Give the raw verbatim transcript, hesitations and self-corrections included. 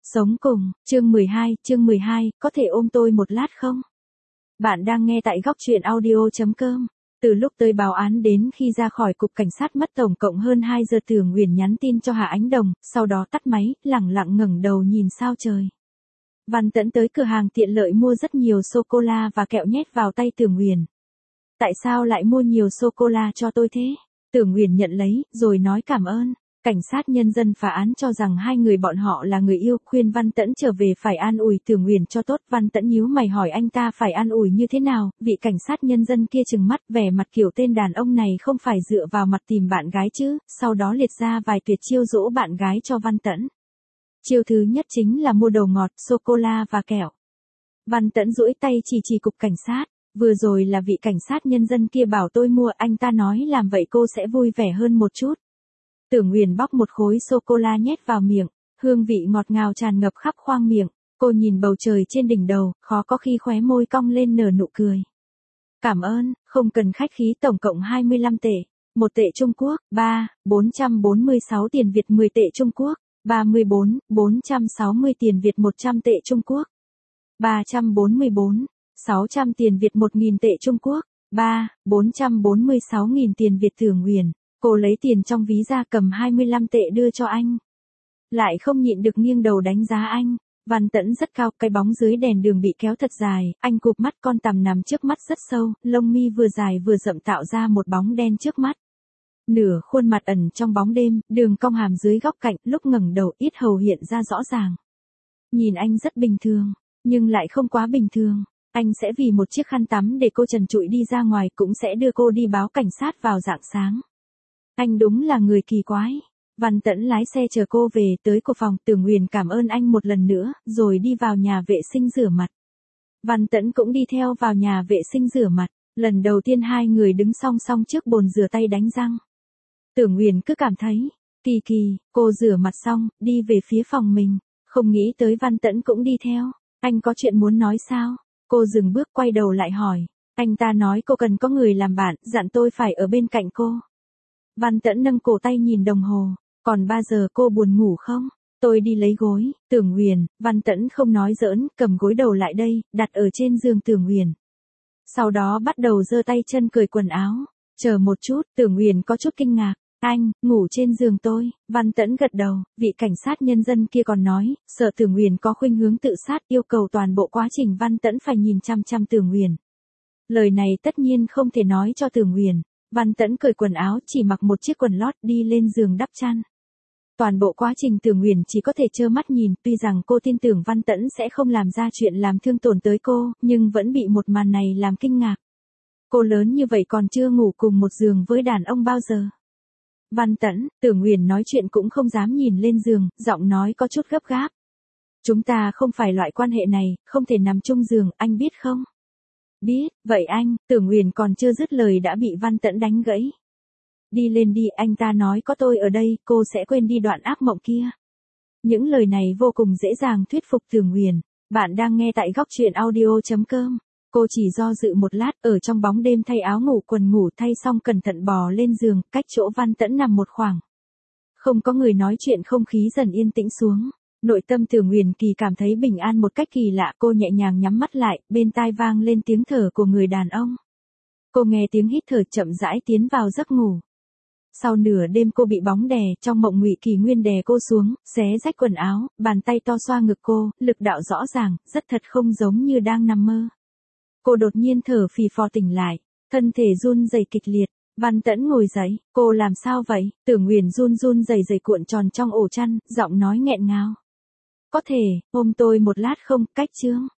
Sống cùng, chương mười hai, chương mười hai, có thể ôm tôi một lát không? Bạn đang nghe tại góc truyện audio.com. Từ lúc tới báo án đến khi ra khỏi cục cảnh sát mất tổng cộng hơn hai giờ, Tưởng Uyển nhắn tin cho Hạ Ánh Đồng, sau đó tắt máy, lẳng lặng ngẩng đầu nhìn sao trời. Văn Tẫn tới cửa hàng tiện lợi mua rất nhiều sô-cô-la và kẹo nhét vào tay Tưởng Uyển. Tại sao lại mua nhiều sô-cô-la cho tôi thế? Tưởng Uyển nhận lấy, rồi nói cảm ơn. Cảnh sát nhân dân phá án cho rằng hai người bọn họ là người yêu, khuyên Văn Tẫn trở về phải an ủi Tưởng Uyển cho tốt. Văn Tẫn nhíu mày hỏi anh ta phải an ủi như thế nào, vị cảnh sát nhân dân kia trừng mắt, vẻ mặt kiểu tên đàn ông này không phải dựa vào mặt tìm bạn gái chứ, sau đó liệt ra vài tuyệt chiêu dỗ bạn gái cho Văn Tẫn. Chiêu thứ nhất chính là mua đồ ngọt, sô-cô-la và kẹo. Văn Tẫn duỗi tay chỉ chỉ cục cảnh sát, vừa rồi là vị cảnh sát nhân dân kia bảo tôi mua, anh ta nói làm vậy cô sẽ vui vẻ hơn một chút. Tưởng Uyển bóc một khối sô-cô-la nhét vào miệng, hương vị ngọt ngào tràn ngập khắp khoang miệng, cô nhìn bầu trời trên đỉnh đầu, khó có khi khóe môi cong lên nở nụ cười. Cảm ơn, không cần khách khí, tổng cộng hai mươi lăm tệ, một tệ Trung Quốc, ba, bốn trăm bốn mươi sáu tiền Việt, mười tệ Trung Quốc, ba mươi bốn, bốn trăm sáu mươi tiền Việt, một trăm tệ Trung Quốc, ba trăm bốn mươi bốn, sáu trăm tiền Việt, một nghìn tệ Trung Quốc, ba, bốn trăm bốn mươi sáu nghìn tiền Việt. Tưởng Uyển, cô lấy tiền trong ví ra, cầm hai mươi lăm tệ đưa cho anh. Lại không nhịn được nghiêng đầu đánh giá anh. Văn Tẫn rất cao, cái bóng dưới đèn đường bị kéo thật dài, anh cụp mắt, con tằm nằm trước mắt rất sâu, lông mi vừa dài vừa rậm tạo ra một bóng đen trước mắt. Nửa khuôn mặt ẩn trong bóng đêm, đường cong hàm dưới góc cạnh, lúc ngẩng đầu yết hầu hiện ra rõ ràng. Nhìn anh rất bình thường, nhưng lại không quá bình thường. Anh sẽ vì một chiếc khăn tắm để cô trần trụi đi ra ngoài, cũng sẽ đưa cô đi báo cảnh sát vào rạng sáng. Anh đúng là người kỳ quái. Văn Tẫn lái xe chờ cô về tới cô phòng. Tưởng Uyển cảm ơn anh một lần nữa, rồi đi vào nhà vệ sinh rửa mặt. Văn Tẫn cũng đi theo vào nhà vệ sinh rửa mặt. Lần đầu tiên hai người đứng song song trước bồn rửa tay đánh răng. Tưởng Uyển cứ cảm thấy kỳ kỳ. Cô rửa mặt xong, đi về phía phòng mình, không nghĩ tới Văn Tẫn cũng đi theo. Anh có chuyện muốn nói sao? Cô dừng bước quay đầu lại hỏi. Anh ta nói cô cần có người làm bạn, dặn tôi phải ở bên cạnh cô. Văn Tẫn nâng cổ tay nhìn đồng hồ. Còn ba giờ, cô buồn ngủ không? Tôi đi lấy gối. Tưởng Uyển, Văn Tẫn không nói giỡn, cầm gối đầu lại đây, đặt ở trên giường Tưởng Uyển. Sau đó bắt đầu giơ tay chân cởi quần áo. Chờ một chút, Tưởng Uyển có chút kinh ngạc. Anh, ngủ trên giường tôi. Văn Tẫn gật đầu, vị cảnh sát nhân dân kia còn nói, sợ Tưởng Uyển có khuynh hướng tự sát, yêu cầu toàn bộ quá trình Văn Tẫn phải nhìn chăm chăm Tưởng Uyển. Lời này tất nhiên không thể nói cho Tưởng Uyển. Văn Tẫn cởi quần áo, chỉ mặc một chiếc quần lót, đi lên giường đắp chăn. Toàn bộ quá trình Tưởng Uyển chỉ có thể trơ mắt nhìn, tuy rằng cô tin tưởng Văn Tẫn sẽ không làm ra chuyện làm thương tổn tới cô, nhưng vẫn bị một màn này làm kinh ngạc. Cô lớn như vậy còn chưa ngủ cùng một giường với đàn ông bao giờ. Văn Tẫn, Tưởng Uyển nói chuyện cũng không dám nhìn lên giường, giọng nói có chút gấp gáp. Chúng ta không phải loại quan hệ này, không thể nằm chung giường, anh biết không? Biết, vậy anh. Tưởng Uyển còn chưa dứt lời đã bị Văn Tẫn đánh gãy. Đi lên đi, anh ta nói có tôi ở đây, cô sẽ quên đi đoạn ác mộng kia. Những lời này vô cùng dễ dàng thuyết phục Tưởng Uyển. Bạn đang nghe tại góc truyện audio.com. Cô chỉ do dự một lát, ở trong bóng đêm thay áo ngủ, quần ngủ thay xong cẩn thận bò lên giường, cách chỗ Văn Tẫn nằm một khoảng. Không có người nói chuyện, không khí dần yên tĩnh xuống. Nội tâm Tưởng Uyển kỳ cảm thấy bình an một cách kỳ lạ, cô nhẹ nhàng nhắm mắt lại, bên tai vang lên tiếng thở của người đàn ông. Cô nghe tiếng hít thở, chậm rãi tiến vào giấc ngủ. Sau nửa đêm cô bị bóng đè, trong mộng Ngụy Kỳ Nguyên đè cô xuống, xé rách quần áo, bàn tay to xoa ngực cô, lực đạo rõ ràng, rất thật không giống như đang nằm mơ. Cô đột nhiên thở phì phò tỉnh lại, thân thể run rẩy kịch liệt. Văn Tẫn ngồi dậy, cô làm sao vậy? Tưởng Uyển run run rẩy rẩy cuộn tròn trong ổ chăn, giọng nói nghẹn ngào. Có thể, ôm tôi một lát không? Cách chương.